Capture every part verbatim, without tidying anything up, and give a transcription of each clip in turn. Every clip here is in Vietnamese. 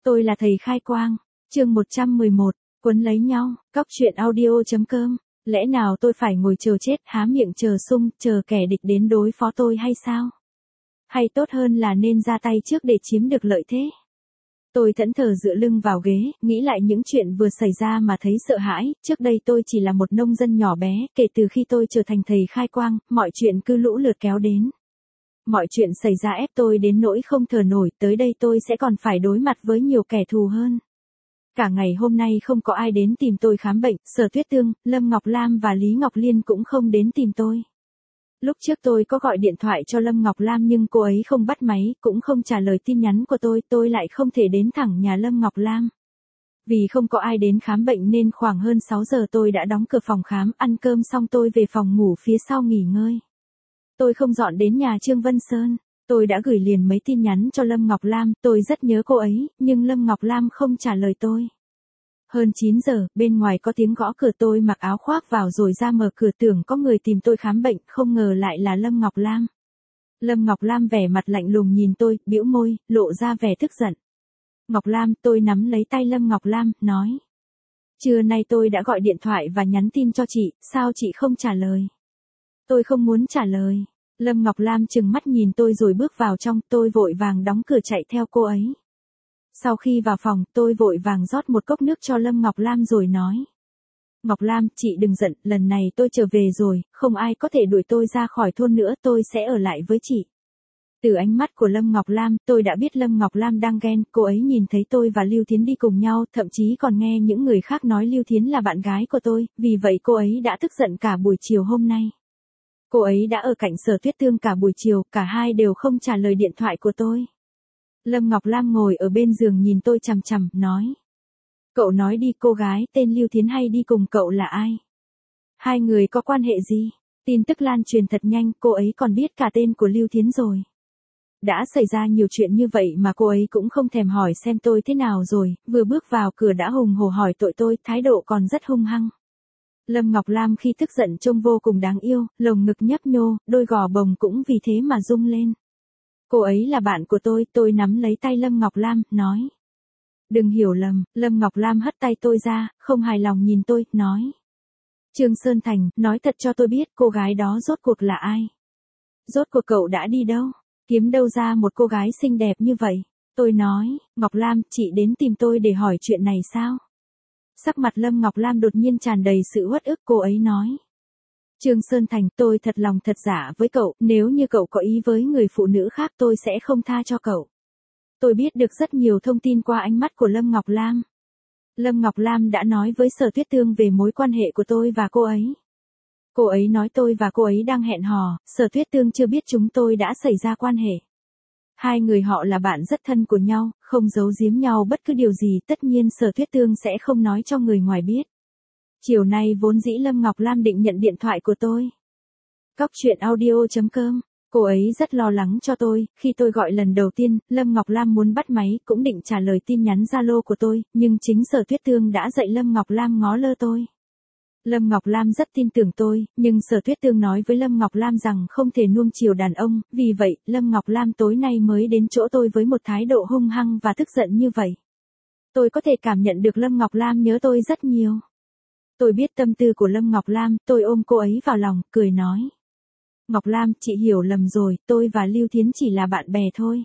Tôi là thầy khai quang. Chương một trăm mười một, quấn lấy nhau. Cóc truyện audio.com. Lẽ nào tôi phải ngồi chờ chết, há miệng chờ sung, chờ kẻ địch đến đối phó tôi hay sao? Hay tốt hơn là nên ra tay trước để chiếm được lợi thế? Tôi thẫn thờ dựa lưng vào ghế, nghĩ lại những chuyện vừa xảy ra mà thấy sợ hãi. Trước đây tôi chỉ là một nông dân nhỏ bé, kể từ khi tôi trở thành thầy khai quang, mọi chuyện cứ lũ lượt kéo đến. Mọi chuyện xảy ra ép tôi đến nỗi không thở nổi, tới đây tôi sẽ còn phải đối mặt với nhiều kẻ thù hơn. Cả ngày hôm nay không có ai đến tìm tôi khám bệnh, Sở Tuyết Tương, Lâm Ngọc Lam và Lý Ngọc Liên cũng không đến tìm tôi. Lúc trước tôi có gọi điện thoại cho Lâm Ngọc Lam nhưng cô ấy không bắt máy, cũng không trả lời tin nhắn của tôi, tôi lại không thể đến thẳng nhà Lâm Ngọc Lam. Vì không có ai đến khám bệnh nên khoảng hơn sáu giờ tôi đã đóng cửa phòng khám, ăn cơm xong tôi về phòng ngủ phía sau nghỉ ngơi. Tôi không dọn đến nhà Trương Vân Sơn, tôi đã gửi liền mấy tin nhắn cho Lâm Ngọc Lam, tôi rất nhớ cô ấy, nhưng Lâm Ngọc Lam không trả lời tôi. Hơn chín giờ, bên ngoài có tiếng gõ cửa, tôi mặc áo khoác vào rồi ra mở cửa tưởng có người tìm tôi khám bệnh, không ngờ lại là Lâm Ngọc Lam. Lâm Ngọc Lam vẻ mặt lạnh lùng nhìn tôi, bĩu môi, lộ ra vẻ tức giận. Ngọc Lam, tôi nắm lấy tay Lâm Ngọc Lam, nói. Trưa nay tôi đã gọi điện thoại và nhắn tin cho chị, sao chị không trả lời? Tôi không muốn trả lời. Lâm Ngọc Lam trừng mắt nhìn tôi rồi bước vào trong, tôi vội vàng đóng cửa chạy theo cô ấy. Sau khi vào phòng, tôi vội vàng rót một cốc nước cho Lâm Ngọc Lam rồi nói. Ngọc Lam, chị đừng giận, lần này tôi trở về rồi, không ai có thể đuổi tôi ra khỏi thôn nữa, tôi sẽ ở lại với chị. Từ ánh mắt của Lâm Ngọc Lam, tôi đã biết Lâm Ngọc Lam đang ghen, cô ấy nhìn thấy tôi và Lưu Thiến đi cùng nhau, thậm chí còn nghe những người khác nói Lưu Thiến là bạn gái của tôi, vì vậy cô ấy đã tức giận cả buổi chiều hôm nay. Cô ấy đã ở cạnh Sở Tuyết Tương cả buổi chiều, cả hai đều không trả lời điện thoại của tôi. Lâm Ngọc Lam ngồi ở bên giường nhìn tôi chằm chằm, nói. Cậu nói đi, cô gái tên Lưu Thiến hay đi cùng cậu là ai? Hai người có quan hệ gì? Tin tức lan truyền thật nhanh, cô ấy còn biết cả tên của Lưu Thiến rồi. Đã xảy ra nhiều chuyện như vậy mà cô ấy cũng không thèm hỏi xem tôi thế nào rồi, vừa bước vào cửa đã hùng hổ hỏi tội tôi, thái độ còn rất hung hăng. Lâm Ngọc Lam khi tức giận trông vô cùng đáng yêu, lồng ngực nhấp nhô, đôi gò bồng cũng vì thế mà rung lên. Cô ấy là bạn của tôi, tôi nắm lấy tay Lâm Ngọc Lam, nói. Đừng hiểu lầm, Lâm Ngọc Lam hất tay tôi ra, không hài lòng nhìn tôi, nói. Trương Sơn Thành, nói thật cho tôi biết cô gái đó rốt cuộc là ai? Rốt cuộc cậu đã đi đâu? Kiếm đâu ra một cô gái xinh đẹp như vậy? Tôi nói, Ngọc Lam, chị đến tìm tôi để hỏi chuyện này sao? Sắc mặt Lâm Ngọc Lam đột nhiên tràn đầy sự uất ức, cô ấy nói. Trương Sơn Thành, tôi thật lòng thật dạ với cậu, nếu như cậu có ý với người phụ nữ khác tôi sẽ không tha cho cậu. Tôi biết được rất nhiều thông tin qua ánh mắt của Lâm Ngọc Lam. Lâm Ngọc Lam đã nói với Sở Tuyết Tương về mối quan hệ của tôi và cô ấy. Cô ấy nói tôi và cô ấy đang hẹn hò, Sở Tuyết Tương chưa biết chúng tôi đã xảy ra quan hệ. Hai người họ là bạn rất thân của nhau, không giấu giếm nhau bất cứ điều gì, tất nhiên Sở Tuyết Tương sẽ không nói cho người ngoài biết. Chiều nay vốn dĩ Lâm Ngọc Lam định nhận điện thoại của tôi. Cóc truyện audio.com. Cô ấy rất lo lắng cho tôi, khi tôi gọi lần đầu tiên, Lâm Ngọc Lam muốn bắt máy, cũng định trả lời tin nhắn Zalo của tôi, nhưng chính Sở Tuyết Tương đã dạy Lâm Ngọc Lam ngó lơ tôi. Lâm Ngọc Lam rất tin tưởng tôi, nhưng Sở Tuyết Tương nói với Lâm Ngọc Lam rằng không thể nuông chiều đàn ông, vì vậy, Lâm Ngọc Lam tối nay mới đến chỗ tôi với một thái độ hung hăng và tức giận như vậy. Tôi có thể cảm nhận được Lâm Ngọc Lam nhớ tôi rất nhiều. Tôi biết tâm tư của Lâm Ngọc Lam, tôi ôm cô ấy vào lòng, cười nói. Ngọc Lam, chị hiểu lầm rồi, tôi và Lưu Thiến chỉ là bạn bè thôi.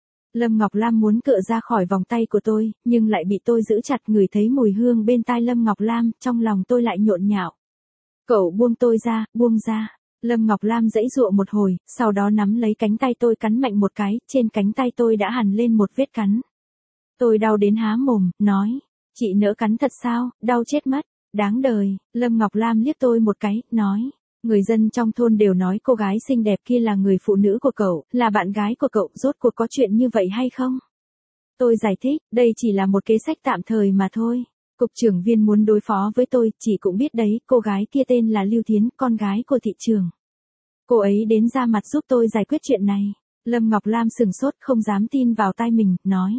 Lâm Ngọc Lam muốn cựa ra khỏi vòng tay của tôi, nhưng lại bị tôi giữ chặt, ngửi thấy mùi hương bên tai Lâm Ngọc Lam, trong lòng tôi lại nhộn nhạo. Cậu buông tôi ra, buông ra. Lâm Ngọc Lam giãy giụa một hồi, sau đó nắm lấy cánh tay tôi cắn mạnh một cái, trên cánh tay tôi đã hằn lên một vết cắn. Tôi đau đến há mồm, nói, chị nỡ cắn thật sao, đau chết mất. Đáng đời. Lâm Ngọc Lam liếc tôi một cái, nói. Người dân trong thôn đều nói cô gái xinh đẹp kia là người phụ nữ của cậu, là bạn gái của cậu, rốt cuộc có chuyện như vậy hay không? Tôi giải thích, đây chỉ là một kế sách tạm thời mà thôi. Cục trưởng Viên muốn đối phó với tôi, chị cũng biết đấy, cô gái kia tên là Lưu Thiến, con gái của thị trưởng. Cô ấy đến ra mặt giúp tôi giải quyết chuyện này. Lâm Ngọc Lam sừng sốt, không dám tin vào tai mình, nói.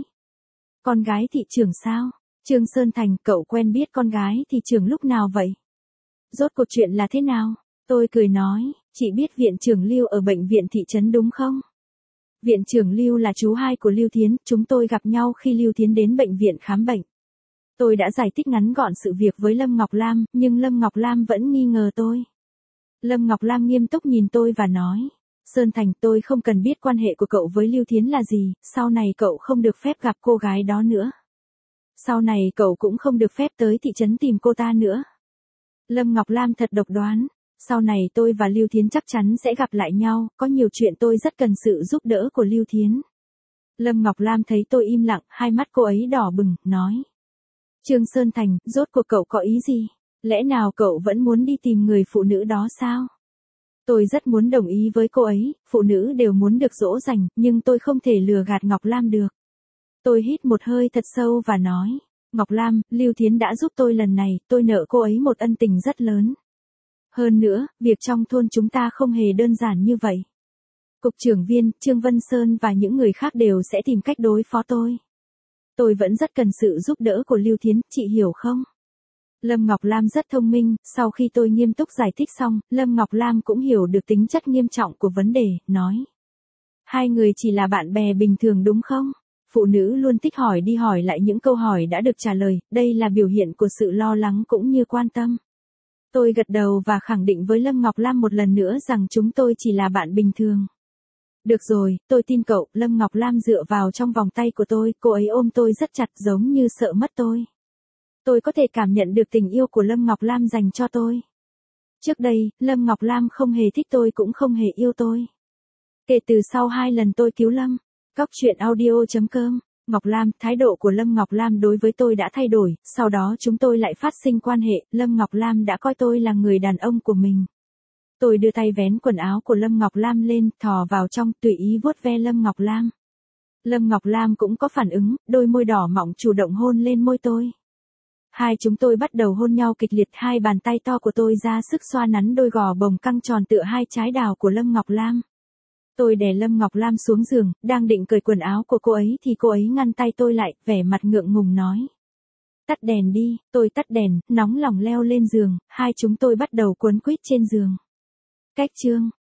Con gái thị trưởng sao? Trương Sơn Thành, cậu quen biết con gái thị trưởng lúc nào vậy? Rốt cuộc chuyện là thế nào? Tôi cười nói, chị biết viện trưởng Lưu ở bệnh viện thị trấn đúng không? Viện trưởng Lưu là chú hai của Lưu Thiến, chúng tôi gặp nhau khi Lưu Thiến đến bệnh viện khám bệnh. Tôi đã giải thích ngắn gọn sự việc với Lâm Ngọc Lam, nhưng Lâm Ngọc Lam vẫn nghi ngờ tôi. Lâm Ngọc Lam nghiêm túc nhìn tôi và nói, Sơn Thành, tôi không cần biết quan hệ của cậu với Lưu Thiến là gì, sau này cậu không được phép gặp cô gái đó nữa. Sau này cậu cũng không được phép tới thị trấn tìm cô ta nữa. Lâm Ngọc Lam thật độc đoán, sau này tôi và Lưu Thiến chắc chắn sẽ gặp lại nhau, có nhiều chuyện tôi rất cần sự giúp đỡ của Lưu Thiến. Lâm Ngọc Lam thấy tôi im lặng, hai mắt cô ấy đỏ bừng, nói. Trương Sơn Thành, rốt cuộc cậu có ý gì? Lẽ nào cậu vẫn muốn đi tìm người phụ nữ đó sao? Tôi rất muốn đồng ý với cô ấy, phụ nữ đều muốn được dỗ dành, nhưng tôi không thể lừa gạt Ngọc Lam được. Tôi hít một hơi thật sâu và nói, Ngọc Lam, Lưu Thiến đã giúp tôi lần này, tôi nợ cô ấy một ân tình rất lớn. Hơn nữa, việc trong thôn chúng ta không hề đơn giản như vậy. Cục trưởng Viên, Trương Vân Sơn và những người khác đều sẽ tìm cách đối phó tôi. Tôi vẫn rất cần sự giúp đỡ của Lưu Thiến, chị hiểu không? Lâm Ngọc Lam rất thông minh, sau khi tôi nghiêm túc giải thích xong, Lâm Ngọc Lam cũng hiểu được tính chất nghiêm trọng của vấn đề, nói. Hai người chỉ là bạn bè bình thường đúng không? Phụ nữ luôn thích hỏi đi hỏi lại những câu hỏi đã được trả lời, đây là biểu hiện của sự lo lắng cũng như quan tâm. Tôi gật đầu và khẳng định với Lâm Ngọc Lam một lần nữa rằng chúng tôi chỉ là bạn bình thường. Được rồi, tôi tin cậu, Lâm Ngọc Lam dựa vào trong vòng tay của tôi, cô ấy ôm tôi rất chặt giống như sợ mất tôi. Tôi có thể cảm nhận được tình yêu của Lâm Ngọc Lam dành cho tôi. Trước đây, Lâm Ngọc Lam không hề thích tôi cũng không hề yêu tôi. Kể từ sau hai lần tôi cứu Lâm, Cóc truyện audio chấm com, Ngọc Lam, thái độ của Lâm Ngọc Lam đối với tôi đã thay đổi, sau đó chúng tôi lại phát sinh quan hệ, Lâm Ngọc Lam đã coi tôi là người đàn ông của mình. Tôi đưa tay vén quần áo của Lâm Ngọc Lam lên, thò vào trong, tùy ý vuốt ve Lâm Ngọc Lam. Lâm Ngọc Lam cũng có phản ứng, đôi môi đỏ mọng chủ động hôn lên môi tôi. Hai chúng tôi bắt đầu hôn nhau kịch liệt, hai bàn tay to của tôi ra sức xoa nắn đôi gò bồng căng tròn tựa hai trái đào của Lâm Ngọc Lam. Tôi đè Lâm Ngọc Lam xuống giường, đang định cởi quần áo của cô ấy thì cô ấy ngăn tay tôi lại, vẻ mặt ngượng ngùng nói. Tắt đèn đi, tôi tắt đèn, nóng lòng leo lên giường, hai chúng tôi bắt đầu quấn quýt trên giường. Cách chương